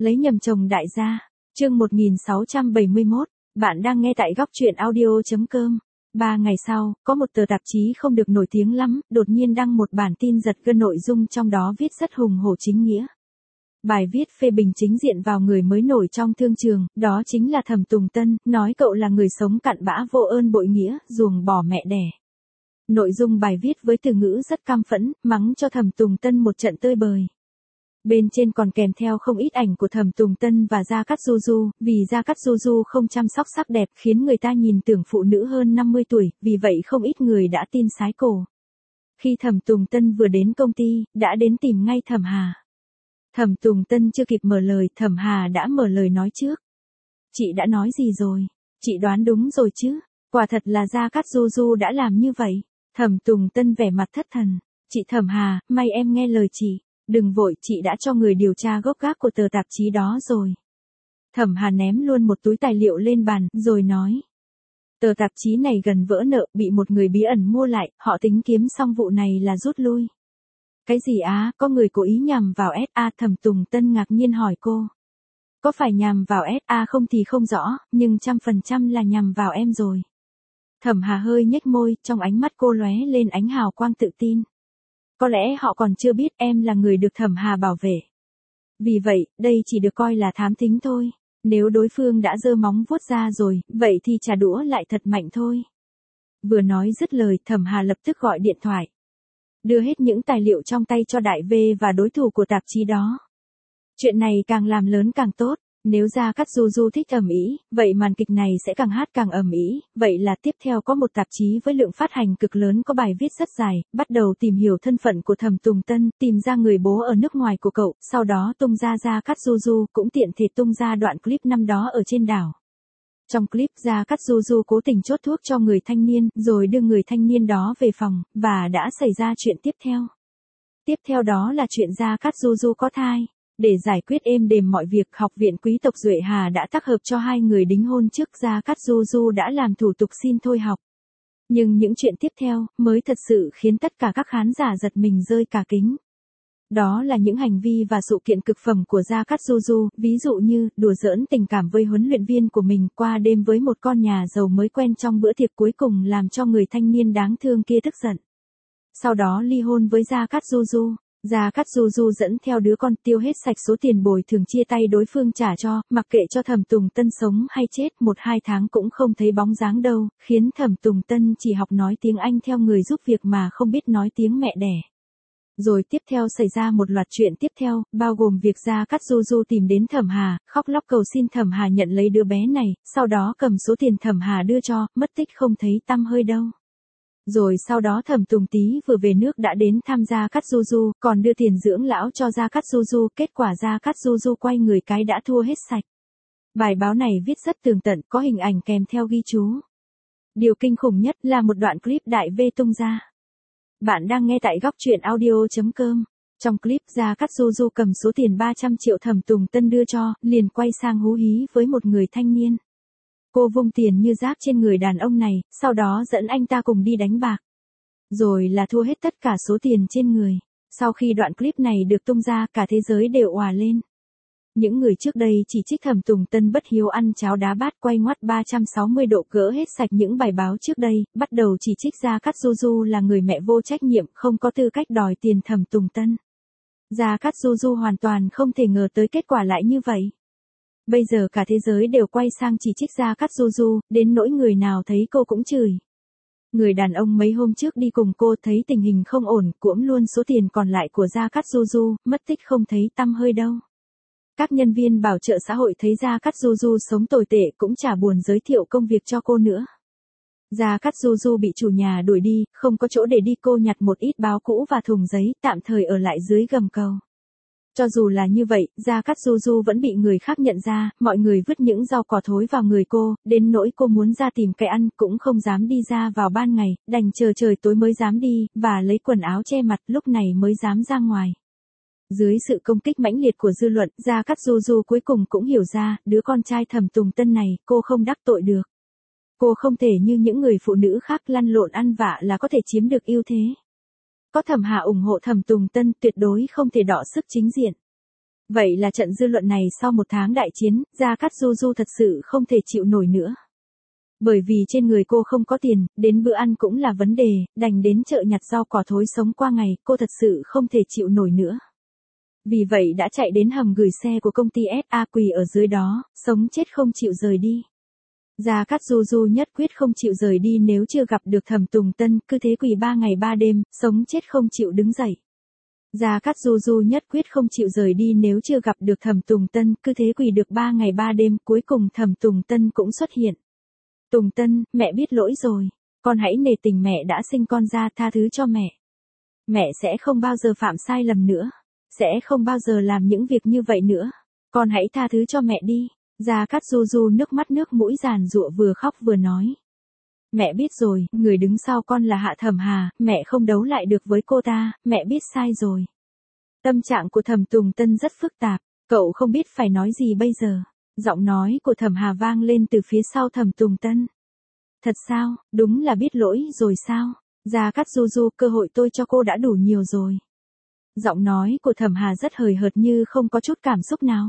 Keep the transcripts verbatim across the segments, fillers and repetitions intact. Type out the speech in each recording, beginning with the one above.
Lấy nhầm chồng đại gia. Chương một nghìn sáu trăm bảy mươi mốt, bạn đang nghe tại góc truyện audio chấm com. Ba ngày sau, có một tờ tạp chí không được nổi tiếng lắm, đột nhiên đăng một bản tin giật gân, nội dung trong đó viết rất hùng hổ chính nghĩa. Bài viết phê bình chính diện vào người mới nổi trong thương trường, đó chính là Thẩm Tùng Tân, nói cậu là người sống cặn bã vô ơn bội nghĩa, ruồng bỏ mẹ đẻ. Nội dung bài viết với từ ngữ rất căm phẫn, mắng cho Thẩm Tùng Tân một trận tơi bời. Bên trên còn kèm theo không ít ảnh của Thẩm Tùng Tân và Gia Cát Du Du, vì Gia Cát Du Du không chăm sóc sắc đẹp khiến người ta nhìn tưởng phụ nữ hơn năm mươi tuổi, vì vậy không ít người đã tin sái cổ. Khi Thẩm Tùng Tân vừa đến công ty, đã đến tìm ngay Thẩm Hà. Thẩm Tùng Tân chưa kịp mở lời, Thẩm Hà đã mở lời nói trước. Chị đã nói gì rồi? Chị đoán đúng rồi chứ? Quả thật là Gia Cát Du Du đã làm như vậy. Thẩm Tùng Tân vẻ mặt thất thần. Chị Thẩm Hà, may em nghe lời chị. Đừng vội, chị đã cho người điều tra gốc gác của tờ tạp chí đó rồi. Thẩm Hà ném luôn một túi tài liệu lên bàn, rồi nói. Tờ tạp chí này gần vỡ nợ, bị một người bí ẩn mua lại, họ tính kiếm xong vụ này là rút lui. Cái gì á, có người cố ý nhằm vào ét a? Thẩm Tùng Tân ngạc nhiên hỏi cô. Có phải nhằm vào ét a không thì không rõ, nhưng trăm phần trăm là nhằm vào em rồi. Thẩm Hà hơi nhếch môi, trong ánh mắt cô lóe lên ánh hào quang tự tin. Có lẽ họ còn chưa biết em là người được Thẩm Hà bảo vệ. Vì vậy, đây chỉ được coi là thám thính thôi. Nếu đối phương đã giơ móng vuốt ra rồi, vậy thì trả đũa lại thật mạnh thôi. Vừa nói dứt lời, Thẩm Hà lập tức gọi điện thoại. Đưa hết những tài liệu trong tay cho Đại V và đối thủ của tạp chí đó. Chuyện này càng làm lớn càng tốt. Nếu Gia Cát Du Du thích ầm ĩ, vậy màn kịch này sẽ càng hát càng ầm ĩ. Vậy là tiếp theo có một tạp chí với lượng phát hành cực lớn có bài viết rất dài, bắt đầu tìm hiểu thân phận của Thẩm Tùng Tân, tìm ra người bố ở nước ngoài của cậu, sau đó tung ra Gia Cát Du Du, cũng tiện thể tung ra đoạn clip năm đó ở trên đảo. Trong clip, Gia Cát Du Du cố tình chốt thuốc cho người thanh niên, rồi đưa người thanh niên đó về phòng, và đã xảy ra chuyện tiếp theo. Tiếp theo đó là chuyện Gia Cát Du Du có thai. Để giải quyết êm đềm mọi việc, Học viện Quý tộc Duệ Hà đã tác hợp cho hai người đính hôn trước. Gia Cát Du Du đã làm thủ tục xin thôi học. Nhưng những chuyện tiếp theo mới thật sự khiến tất cả các khán giả giật mình rơi cả kính. Đó là những hành vi và sự kiện cực phẩm của Gia Cát Du Du, ví dụ như đùa giỡn tình cảm với huấn luyện viên của mình, qua đêm với một con nhà giàu mới quen trong bữa tiệc, cuối cùng làm cho người thanh niên đáng thương kia tức giận. Sau đó ly hôn với Gia Cát Du Du. Gia Cát Du Du dẫn theo đứa con, tiêu hết sạch số tiền bồi thường, chia tay đối phương trả cho, mặc kệ cho Thẩm Tùng Tân sống hay chết, một hai tháng cũng không thấy bóng dáng đâu, khiến Thẩm Tùng Tân chỉ học nói tiếng Anh theo người giúp việc mà không biết nói tiếng mẹ đẻ. Rồi tiếp theo xảy ra một loạt chuyện tiếp theo, bao gồm việc Gia Cát Du Du tìm đến Thẩm Hà, khóc lóc cầu xin Thẩm Hà nhận lấy đứa bé này, sau đó cầm số tiền Thẩm Hà đưa cho, mất tích không thấy tăm hơi đâu. Rồi sau đó Thẩm Tùng Tý vừa về nước đã đến thăm Gia Cát Du Du, còn đưa tiền dưỡng lão cho Gia Cát Du Du, kết quả Gia Cát Du Du quay người cái đã thua hết sạch. Bài báo này viết rất tường tận, có hình ảnh kèm theo ghi chú. Điều kinh khủng nhất là một đoạn clip Đại V tung ra. Bạn đang nghe tại góc truyện audio chấm com. Trong clip, Gia Cát Du Du cầm số tiền ba trăm triệu Thẩm Tùng Tân đưa cho, liền quay sang hú hí với một người thanh niên. Cô vung tiền như rác trên người đàn ông này, sau đó dẫn anh ta cùng đi đánh bạc. Rồi là thua hết tất cả số tiền trên người. Sau khi đoạn clip này được tung ra, cả thế giới đều òa lên. Những người trước đây chỉ trích Thẩm Tùng Tân bất hiếu, ăn cháo đá bát, quay ngoắt ba trăm sáu mươi độ, gỡ hết sạch những bài báo trước đây, bắt đầu chỉ trích Gia Cát Du Du là người mẹ vô trách nhiệm, không có tư cách đòi tiền Thẩm Tùng Tân. Gia Cát Du Du hoàn toàn không thể ngờ tới kết quả lại như vậy. Bây giờ cả thế giới đều quay sang chỉ trích Gia Cát Du Du, đến nỗi người nào thấy cô cũng chửi. Người đàn ông mấy hôm trước đi cùng cô thấy tình hình không ổn, cuỗm luôn số tiền còn lại của Gia Cát Du Du, mất tích không thấy tăm hơi đâu. Các nhân viên bảo trợ xã hội thấy Gia Cát Du Du sống tồi tệ cũng chả buồn giới thiệu công việc cho cô nữa. Gia Cát Du Du bị chủ nhà đuổi đi, không có chỗ để đi, cô nhặt một ít báo cũ và thùng giấy, tạm thời ở lại dưới gầm cầu. Cho dù là như vậy, Gia Cát Du Du vẫn bị người khác nhận ra, mọi người vứt những rau cỏ thối vào người cô, đến nỗi cô muốn ra tìm cái ăn cũng không dám đi ra vào ban ngày, đành chờ trời tối mới dám đi, và lấy quần áo che mặt, lúc này mới dám ra ngoài. Dưới sự công kích mãnh liệt của dư luận, Gia Cát Du Du cuối cùng cũng hiểu ra, đứa con trai Thẩm Tùng Tân này, cô không đắc tội được. Cô không thể như những người phụ nữ khác lăn lộn ăn vạ là có thể chiếm được ưu thế. Có Thẩm Hà ủng hộ Thẩm Tùng Tân, tuyệt đối không thể đọ sức chính diện. Vậy là trận dư luận này sau một tháng đại chiến, Gia Cát Du Du thật sự không thể chịu nổi nữa. Bởi vì trên người cô không có tiền, đến bữa ăn cũng là vấn đề, đành đến chợ nhặt rau cỏ thối sống qua ngày, cô thật sự không thể chịu nổi nữa. Vì vậy đã chạy đến hầm gửi xe của công ty ét a quỳ ở dưới đó, sống chết không chịu rời đi. Gia Cát Du Du nhất quyết không chịu rời đi nếu chưa gặp được Thẩm Tùng Tân, cứ thế quỳ ba ngày ba đêm, sống chết không chịu đứng dậy. Gia Cát Du Du nhất quyết không chịu rời đi nếu chưa gặp được Thẩm Tùng Tân, cứ thế quỳ được ba ngày ba đêm, cuối cùng Thẩm Tùng Tân cũng xuất hiện. Tùng Tân, mẹ biết lỗi rồi, con hãy nể tình mẹ đã sinh con ra, tha thứ cho mẹ. Mẹ sẽ không bao giờ phạm sai lầm nữa, sẽ không bao giờ làm những việc như vậy nữa, con hãy tha thứ cho mẹ đi. Gia Cát Du Du nước mắt nước mũi giàn giụa vừa khóc vừa nói. Mẹ biết rồi, người đứng sau con là Hạ Thẩm Hà, mẹ không đấu lại được với cô ta, mẹ biết sai rồi. Tâm trạng của Thẩm Tùng Tân rất phức tạp, cậu không biết phải nói gì bây giờ. Giọng nói của Thẩm Hà vang lên từ phía sau Thẩm Tùng Tân. Thật sao, đúng là biết lỗi rồi sao? Gia Cát Du Du, cơ hội tôi cho cô đã đủ nhiều rồi. Giọng nói của Thẩm Hà rất hời hợt như không có chút cảm xúc nào.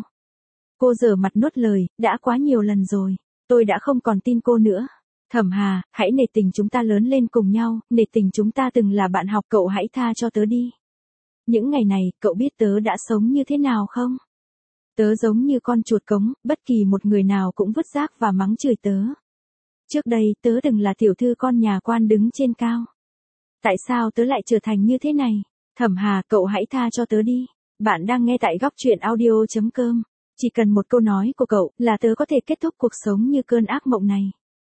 Cô giở mặt nuốt lời, đã quá nhiều lần rồi, tôi đã không còn tin cô nữa. Thẩm Hà, hãy nể tình chúng ta lớn lên cùng nhau, nể tình chúng ta từng là bạn học, cậu hãy tha cho tớ đi. Những ngày này, cậu biết tớ đã sống như thế nào không? Tớ giống như con chuột cống, bất kỳ một người nào cũng vứt rác và mắng chửi tớ. Trước đây, tớ từng là tiểu thư con nhà quan đứng trên cao. Tại sao tớ lại trở thành như thế này? Thẩm Hà, cậu hãy tha cho tớ đi. Bạn đang nghe tại góc truyện audio chấm com. Chỉ cần một câu nói của cậu là tớ có thể kết thúc cuộc sống như cơn ác mộng này.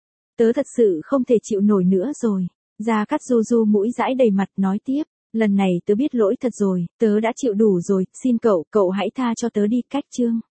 Tớ thật sự không thể chịu nổi nữa rồi. Gia Cát Du Du mũi dãi đầy mặt nói tiếp. Lần này tớ biết lỗi thật rồi, tớ đã chịu đủ rồi, xin cậu, cậu hãy tha cho tớ đi. Cách chương